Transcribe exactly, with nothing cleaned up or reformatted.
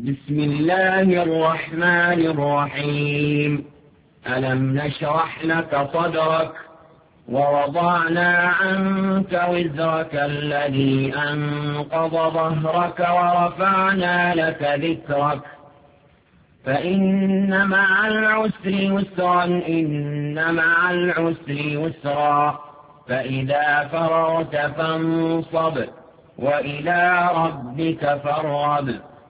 بسم الله الرحمن الرحيم. ألم نشرح لك صدرك ووضعنا عنك وزرك الذي أنقض ظهرك ورفعنا لك ذكرك فإن مع العسر يسرا إن مع العسر يسرا فإذا فرغت فانصب وإلى ربك فارغب.